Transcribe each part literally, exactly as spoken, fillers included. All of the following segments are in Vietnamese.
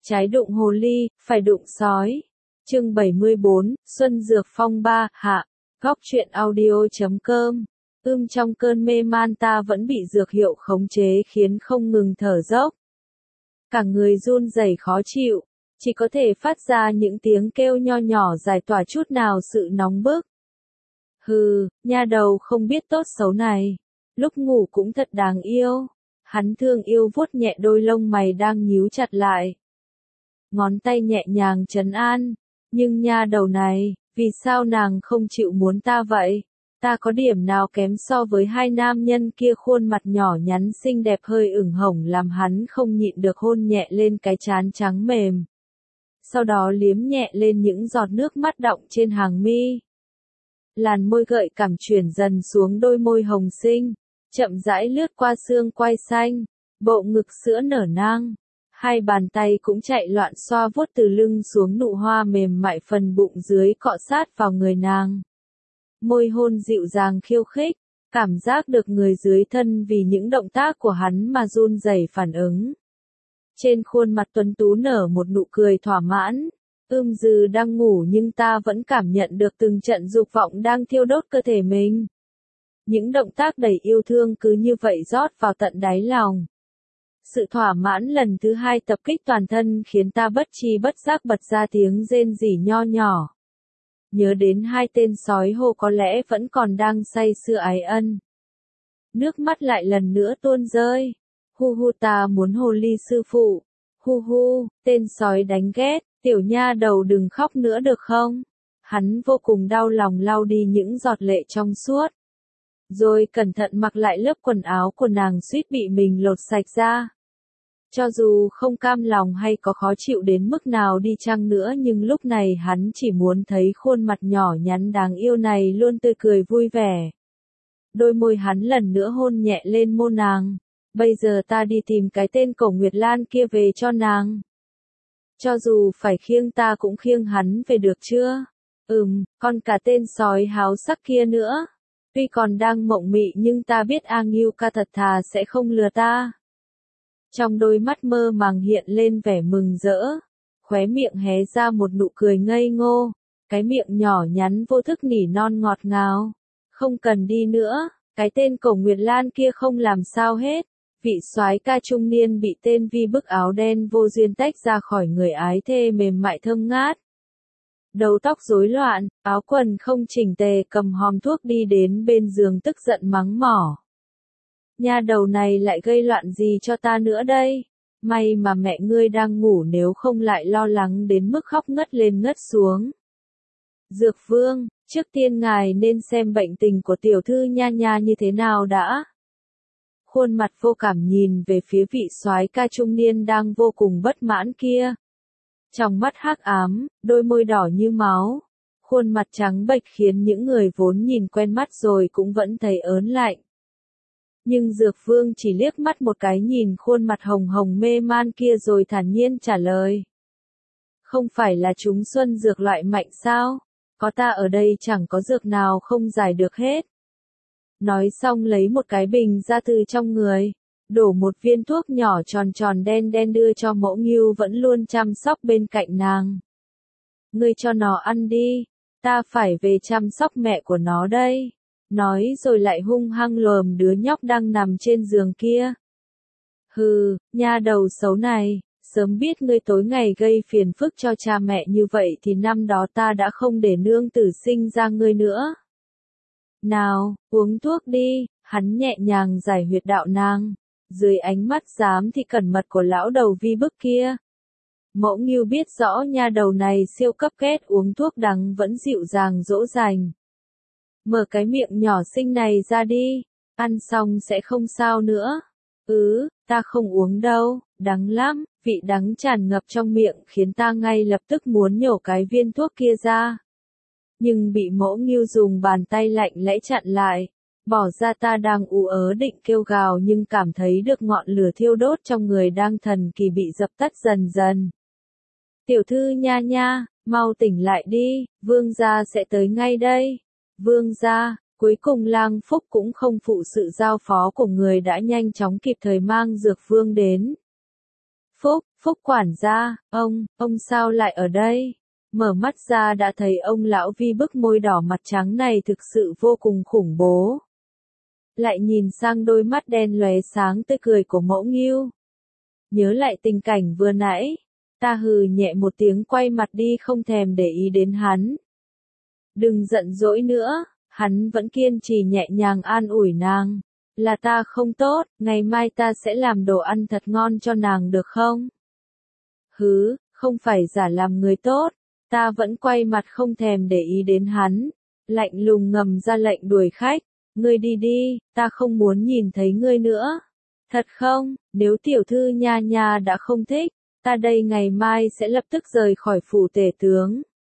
Trái đụng hồ ly, phải đụng sói. Chương bảy mươi bốn, Xuân Dược Phong ba, hạ. Góc truyện audio chấm com. Ưm trong cơn mê man ta vẫn bị dược hiệu khống chế khiến không ngừng thở dốc. Cả người run rẩy khó chịu, chỉ có thể phát ra những tiếng kêu nho nhỏ giải tỏa chút nào sự nóng bức. Hừ, nha đầu không biết tốt xấu này. Lúc ngủ cũng thật đáng yêu. Hắn thương yêu vuốt nhẹ đôi lông mày đang nhíu chặt lại. Ngón tay nhẹ nhàng trấn an. Nhưng nha đầu này, vì sao nàng không chịu muốn ta vậy? Ta có điểm nào kém so với hai nam nhân kia? Khuôn mặt nhỏ nhắn xinh đẹp hơi ửng hồng làm hắn không nhịn được hôn nhẹ lên cái trán trắng mềm. Sau đó liếm nhẹ lên những giọt nước mắt đọng trên hàng mi. Làn môi gợi cảm chuyển dần xuống đôi môi hồng xinh, chậm rãi lướt qua xương quai xanh, bộ ngực sữa nở nang. Hai bàn tay cũng chạy loạn xoa vuốt từ lưng xuống nụ hoa mềm mại phần bụng dưới cọ sát vào người nàng. Môi hôn dịu dàng khiêu khích, cảm giác được người dưới thân vì những động tác của hắn mà run rẩy phản ứng. Trên khuôn mặt tuấn tú nở một nụ cười thỏa mãn. Ưm Dừ đang ngủ nhưng ta vẫn cảm nhận được từng trận dục vọng đang thiêu đốt cơ thể mình. Những động tác đầy yêu thương cứ như vậy rót vào tận đáy lòng. Sự thỏa mãn lần thứ hai tập kích toàn thân khiến ta bất tri bất giác bật ra tiếng rên rỉ nho nhỏ. Nhớ đến hai tên sói hô có lẽ vẫn còn đang say sưa ái ân. Nước mắt lại lần nữa tuôn rơi. Hu hu, ta muốn hồ ly sư phụ. Hu hu, tên sói đánh ghét, tiểu nha đầu đừng khóc nữa được không? Hắn vô cùng đau lòng lau đi những giọt lệ trong suốt. Rồi cẩn thận mặc lại lớp quần áo của nàng suýt bị mình lột sạch ra. Cho dù không cam lòng hay có khó chịu đến mức nào đi chăng nữa nhưng lúc này hắn chỉ muốn thấy khuôn mặt nhỏ nhắn đáng yêu này luôn tươi cười vui vẻ. Đôi môi hắn lần nữa hôn nhẹ lên môi nàng. Bây giờ ta đi tìm cái tên Cổ Nguyệt Lan kia về cho nàng. Cho dù phải khiêng ta cũng khiêng hắn về được chưa? Ừm, còn cả tên sói háo sắc kia nữa. Tuy còn đang mộng mị nhưng ta biết A Ngưu ca thật thà sẽ không lừa ta. Trong đôi mắt mơ màng hiện lên vẻ mừng rỡ. Khóe miệng hé ra một nụ cười ngây ngô. Cái miệng nhỏ nhắn vô thức nỉ non ngọt ngào. Không cần đi nữa, cái tên Cổ Nguyệt Lan kia không làm sao hết. Vị soái ca trung niên bị tên Vi bức áo đen vô duyên tách ra khỏi người ái thê mềm mại thơm ngát. Đầu tóc rối loạn, áo quần không chỉnh tề cầm hòm thuốc đi đến bên giường tức giận mắng mỏ. Nha đầu này lại gây loạn gì cho ta nữa đây? May mà mẹ ngươi đang ngủ nếu không lại lo lắng đến mức khóc ngất lên ngất xuống. Dược Vương, trước tiên ngài nên xem bệnh tình của tiểu thư Nha Nha như thế nào đã. Khuôn mặt vô cảm nhìn về phía vị soái ca trung niên đang vô cùng bất mãn kia. Trong mắt hắc ám, đôi môi đỏ như máu, khuôn mặt trắng bệch khiến những người vốn nhìn quen mắt rồi cũng vẫn thấy ớn lạnh. Nhưng Dược Vương chỉ liếc mắt một cái nhìn khuôn mặt hồng hồng mê man kia rồi thản nhiên trả lời. Không phải là chúng xuân dược loại mạnh sao? Có ta ở đây chẳng có dược nào không giải được hết. Nói xong lấy một cái bình ra từ trong người, đổ một viên thuốc nhỏ tròn tròn đen đen đưa cho Mẫu Ngưu vẫn luôn chăm sóc bên cạnh nàng. Ngươi cho nó ăn đi, ta phải về chăm sóc mẹ của nó đây. Nói rồi lại hung hăng lườm đứa nhóc đang nằm trên giường kia. Hừ, nha đầu xấu này, sớm biết ngươi tối ngày gây phiền phức cho cha mẹ như vậy thì năm đó ta đã không để nương tử sinh ra ngươi nữa. Nào, uống thuốc đi, hắn nhẹ nhàng giải huyệt đạo nàng, dưới ánh mắt dám thì cẩn mật của lão đầu Vi bức kia. Mẫu Ngưu biết rõ nha đầu này siêu cấp ghét uống thuốc đắng vẫn dịu dàng dỗ dành. Mở cái miệng nhỏ xinh này ra đi, ăn xong sẽ không sao nữa. Ừ, ta không uống đâu, đắng lắm, vị đắng tràn ngập trong miệng khiến ta ngay lập tức muốn nhổ cái viên thuốc kia ra. Nhưng bị Mẫu Ngưu dùng bàn tay lạnh lẽo chặn lại. Bỏ ra ta đang ú ớ định kêu gào nhưng cảm thấy được ngọn lửa thiêu đốt trong người đang thần kỳ bị dập tắt dần dần. Tiểu thư Nha Nha, mau tỉnh lại đi, vương gia sẽ tới ngay đây. Vương gia, cuối cùng Lang Phúc cũng không phụ sự giao phó của người đã nhanh chóng kịp thời mang Dược Vương đến. Phúc, Phúc quản gia, ông, ông sao lại ở đây? Mở mắt ra đã thấy ông lão Vi bức môi đỏ mặt trắng này thực sự vô cùng khủng bố. Lại nhìn sang đôi mắt đen lóe sáng tươi cười của Mẫu Ngưu. Nhớ lại tình cảnh vừa nãy, ta hừ nhẹ một tiếng quay mặt đi không thèm để ý đến hắn. Đừng giận dỗi nữa, hắn vẫn kiên trì nhẹ nhàng an ủi nàng. Là ta không tốt, ngày mai ta sẽ làm đồ ăn thật ngon cho nàng được không? Hứ, không phải giả làm người tốt, ta vẫn quay mặt không thèm để ý đến hắn. Lạnh lùng ngầm ra lệnh đuổi khách, ngươi đi đi, ta không muốn nhìn thấy ngươi nữa. Thật không, nếu tiểu thư nha nha đã không thích, ta đây ngày mai sẽ lập tức rời khỏi phủ tể tướng.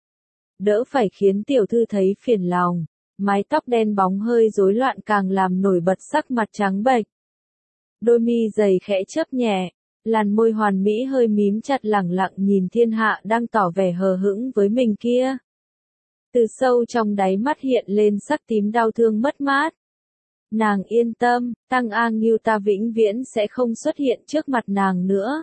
Đỡ phải khiến tiểu thư thấy phiền lòng, mái tóc đen bóng hơi rối loạn càng làm nổi bật sắc mặt trắng bệch. Đôi mi dày khẽ chớp nhẹ, làn môi hoàn mỹ hơi mím chặt lẳng lặng nhìn thiên hạ đang tỏ vẻ hờ hững với mình kia. Từ sâu trong đáy mắt hiện lên sắc tím đau thương mất mát. Nàng yên tâm, Tăng A Ngưu ta vĩnh viễn sẽ không xuất hiện trước mặt nàng nữa.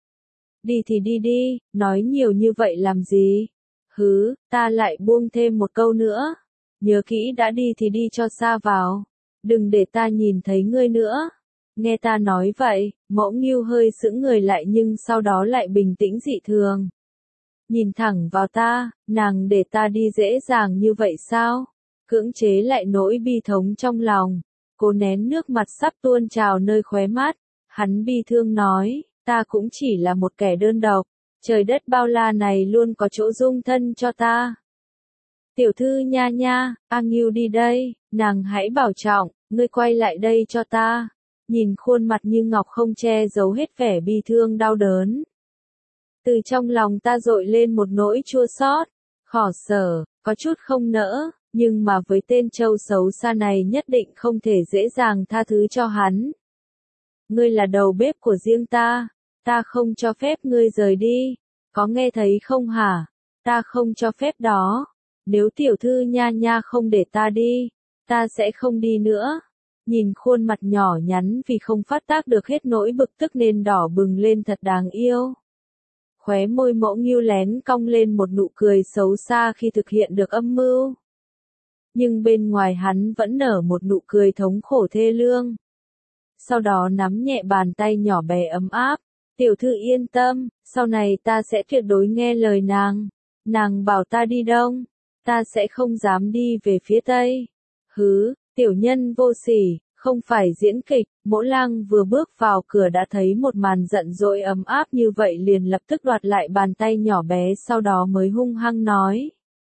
Đi thì đi đi, nói nhiều như vậy làm gì? Hứ, ta lại buông thêm một câu nữa. Nhớ kỹ đã đi thì đi cho xa vào. Đừng để ta nhìn thấy ngươi nữa. Nghe ta nói vậy, Mẫu Ngưu hơi sững người lại nhưng sau đó lại bình tĩnh dị thường. Nhìn thẳng vào ta, nàng để ta đi dễ dàng như vậy sao? Cưỡng chế lại nỗi bi thống trong lòng. Cố nén nước mặt sắp tuôn trào nơi khóe mắt. Hắn bi thương nói, ta cũng chỉ là một kẻ đơn độc. Trời đất bao la này luôn có chỗ dung thân cho ta. Tiểu thư nha nha, A Ngưu đi đây, nàng hãy bảo trọng, ngươi quay lại đây cho ta. Nhìn khuôn mặt như ngọc không che giấu hết vẻ bi thương đau đớn. Từ trong lòng ta dội lên một nỗi chua xót, khổ sở, có chút không nỡ, nhưng mà với tên trâu xấu xa này nhất định không thể dễ dàng tha thứ cho hắn. Ngươi là đầu bếp của riêng ta, ta không cho phép ngươi rời đi, có nghe thấy không hả? Ta không cho phép đó. Nếu tiểu thư nha nha không để ta đi, ta sẽ không đi nữa. Nhìn khuôn mặt nhỏ nhắn vì không phát tác được hết nỗi bực tức nên đỏ bừng lên thật đáng yêu. Khóe môi Mẫu Ngưu lén cong lên một nụ cười xấu xa khi thực hiện được âm mưu. Nhưng bên ngoài hắn vẫn nở một nụ cười thống khổ thê lương. Sau đó nắm nhẹ bàn tay nhỏ bé ấm áp. Tiểu thư yên tâm, sau này ta sẽ tuyệt đối nghe lời nàng. Nàng bảo ta đi đông, ta sẽ không dám đi về phía tây. Hứ, tiểu nhân vô sỉ, không phải diễn kịch. Mỗ Lang vừa bước vào cửa đã thấy một màn giận dỗi ấm áp như vậy liền lập tức đoạt lại bàn tay nhỏ bé sau đó mới hung hăng nói.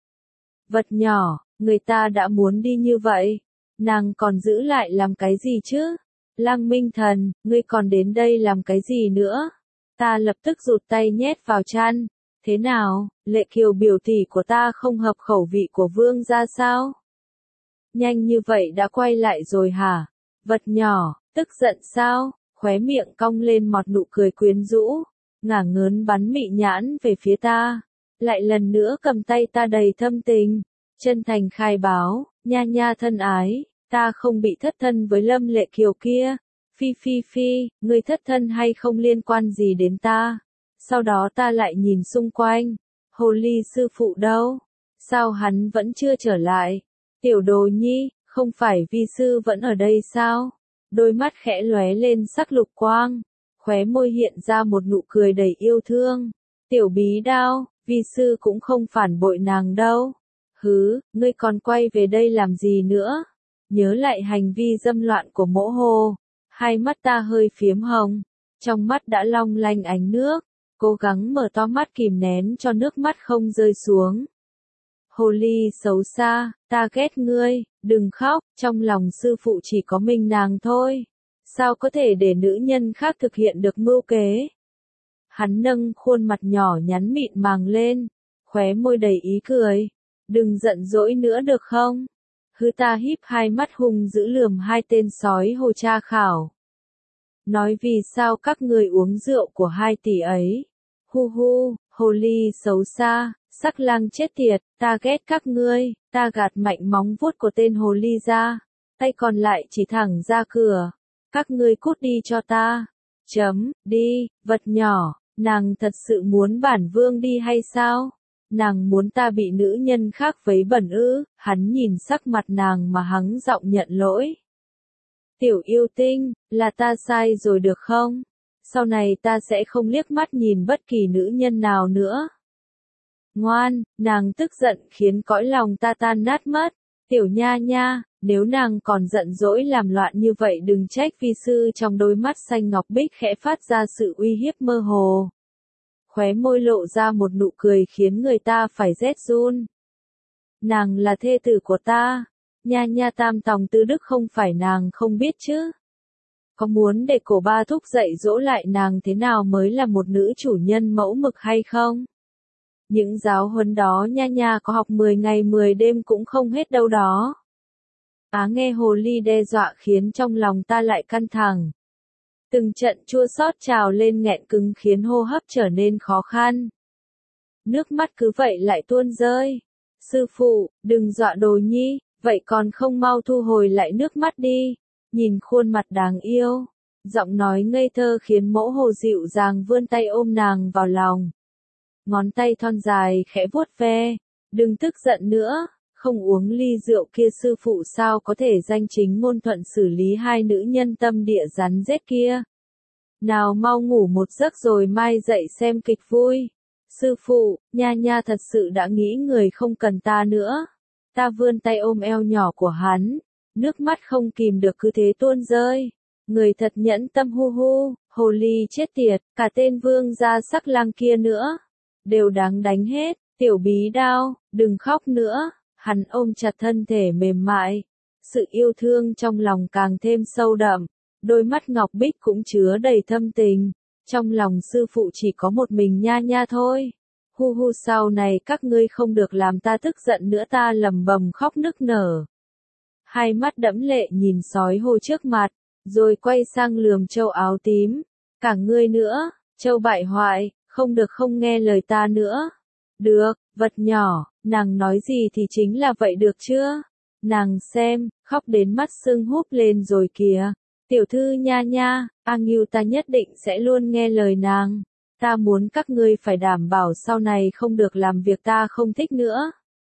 Vật nhỏ, người ta đã muốn đi như vậy, nàng còn giữ lại làm cái gì chứ? Lang Minh Thần, ngươi còn đến đây làm cái gì nữa? Ta lập tức rụt tay nhét vào chăn. Thế nào, Lệ Kiều biểu tỷ của ta không hợp khẩu vị của vương gia sao? Nhanh như vậy đã quay lại rồi hả? Vật nhỏ, tức giận sao? Khóe miệng cong lên một nụ cười quyến rũ, ngả ngớn bắn mị nhãn về phía ta. Lại lần nữa cầm tay ta đầy thâm tình, chân thành khai báo, nha nha thân ái, ta không bị thất thân với Lâm Lệ Kiều kia. Phi phi phi, ngươi thất thân hay không liên quan gì đến ta. Sau đó ta lại nhìn xung quanh. Hồ ly sư phụ đâu? Sao hắn vẫn chưa trở lại? Tiểu đồ nhi, không phải vi sư vẫn ở đây sao? Đôi mắt khẽ lóe lên sắc lục quang. Khóe môi hiện ra một nụ cười đầy yêu thương. Tiểu bí đao, vi sư cũng không phản bội nàng đâu. Hứ, ngươi còn quay về đây làm gì nữa? Nhớ lại hành vi dâm loạn của Mỗ Hồ. Hai mắt ta hơi phiếm hồng. Trong mắt đã long lanh ánh nước. Cố gắng mở to mắt kìm nén cho nước mắt không rơi xuống. Hồ ly xấu xa, ta ghét ngươi, đừng khóc, trong lòng sư phụ chỉ có mình nàng thôi. Sao có thể để nữ nhân khác thực hiện được mưu kế? Hắn nâng khuôn mặt nhỏ nhắn mịn màng lên, khóe môi đầy ý cười. Đừng giận dỗi nữa được không? Hư ta híp hai mắt hung dữ lườm hai tên sói hồ tra khảo. Nói vì sao các người uống rượu của hai tỷ ấy? Hu hu, hồ ly xấu xa, sắc lang chết tiệt, ta ghét các ngươi, ta gạt mạnh móng vuốt của tên hồ ly ra, tay còn lại chỉ thẳng ra cửa. Các ngươi cút đi cho ta. Chấm, đi, vật nhỏ, Nàng thật sự muốn bản vương đi hay sao? Nàng muốn ta bị nữ nhân khác vấy bẩn ư? Hắn nhìn sắc mặt nàng mà hắng giọng nhận lỗi. Tiểu yêu tinh, là ta sai rồi được không? Sau này ta sẽ không liếc mắt nhìn bất kỳ nữ nhân nào nữa. Ngoan, nàng tức giận khiến cõi lòng ta tan nát mất. Tiểu nha nha, nếu nàng còn giận dỗi làm loạn như vậy đừng trách vi sư trong đôi mắt xanh ngọc bích khẽ phát ra sự uy hiếp mơ hồ. Khóe môi lộ ra một nụ cười khiến người ta phải rét run. Nàng là thê tử của ta. Nha nha tam tòng tư đức không phải nàng không biết chứ. Có muốn để cổ ba thúc dạy dỗ lại nàng thế nào mới là một nữ chủ nhân mẫu mực hay không? Những giáo huấn đó nha nha có học mười ngày mười đêm cũng không hết đâu đó. Á nghe hồ ly đe dọa khiến trong lòng ta lại căng thẳng. Từng trận chua xót trào lên nghẹn cứng khiến hô hấp trở nên khó khăn. Nước mắt cứ vậy lại tuôn rơi. Sư phụ, đừng dọa đồ nhi, vậy còn không mau thu hồi lại nước mắt đi. Nhìn khuôn mặt đáng yêu, giọng nói ngây thơ khiến mẫu hồ dịu dàng vươn tay ôm nàng vào lòng. Ngón tay thon dài khẽ vuốt ve, đừng tức giận nữa, không uống ly rượu kia sư phụ sao có thể danh chính ngôn thuận xử lý hai nữ nhân tâm địa rắn rết kia. Nào mau ngủ một giấc rồi mai dậy xem kịch vui. Sư phụ, nha nha thật sự đã nghĩ người không cần ta nữa. Ta vươn tay ôm eo nhỏ của hắn, nước mắt không kìm được cứ thế tuôn rơi. Người thật nhẫn tâm hu hu, hồ ly chết tiệt, cả tên vương gia sắc lang kia nữa. Đều đáng đánh hết, tiểu bí đao, đừng khóc nữa. Hắn ôm chặt thân thể mềm mại. Sự yêu thương trong lòng càng thêm sâu đậm. Đôi mắt ngọc bích cũng chứa đầy thâm tình. Trong lòng sư phụ chỉ có một mình nha nha thôi. Hu hu sau này các ngươi không được làm ta tức giận nữa ta lầm bầm khóc nức nở. Hai mắt đẫm lệ nhìn sói hồ trước mặt, rồi quay sang lườm châu áo tím. Cả ngươi nữa, châu bại hoại, không được không nghe lời ta nữa. Được, vật nhỏ, nàng nói gì thì chính là vậy được chưa? Nàng xem, khóc đến mắt sưng húp lên rồi kìa. Tiểu thư nha nha, A Ngưu ta nhất định sẽ luôn nghe lời nàng. Ta muốn các ngươi phải đảm bảo sau này không được làm việc ta không thích nữa.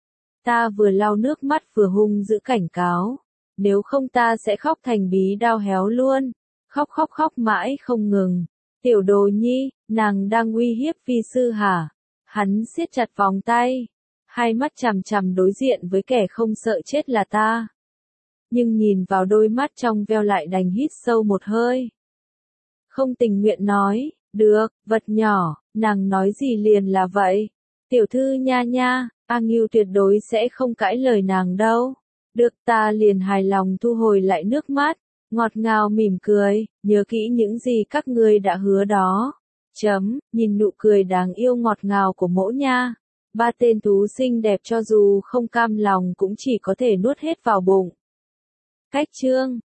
Ta vừa lau nước mắt vừa hung dữ cảnh cáo. Nếu không ta sẽ khóc thành bí đao héo luôn. Khóc khóc khóc mãi không ngừng. Tiểu đồ nhi, nàng đang uy hiếp vi sư hả? Hắn siết chặt vòng tay. Hai mắt chằm chằm đối diện với kẻ không sợ chết là ta. Nhưng nhìn vào đôi mắt trong veo lại đành hít sâu một hơi. Không tình nguyện nói, được, vật nhỏ, nàng nói gì liền là vậy. Tiểu thư nha nha, A Ngưu tuyệt đối sẽ không cãi lời nàng đâu. Được ta liền hài lòng thu hồi lại nước mắt, ngọt ngào mỉm cười, nhớ kỹ những gì các ngươi đã hứa đó. Chấm, nhìn nụ cười đáng yêu ngọt ngào của mỗ nha. Ba tên thú xinh đẹp cho dù không cam lòng cũng chỉ có thể nuốt hết vào bụng. Cách chương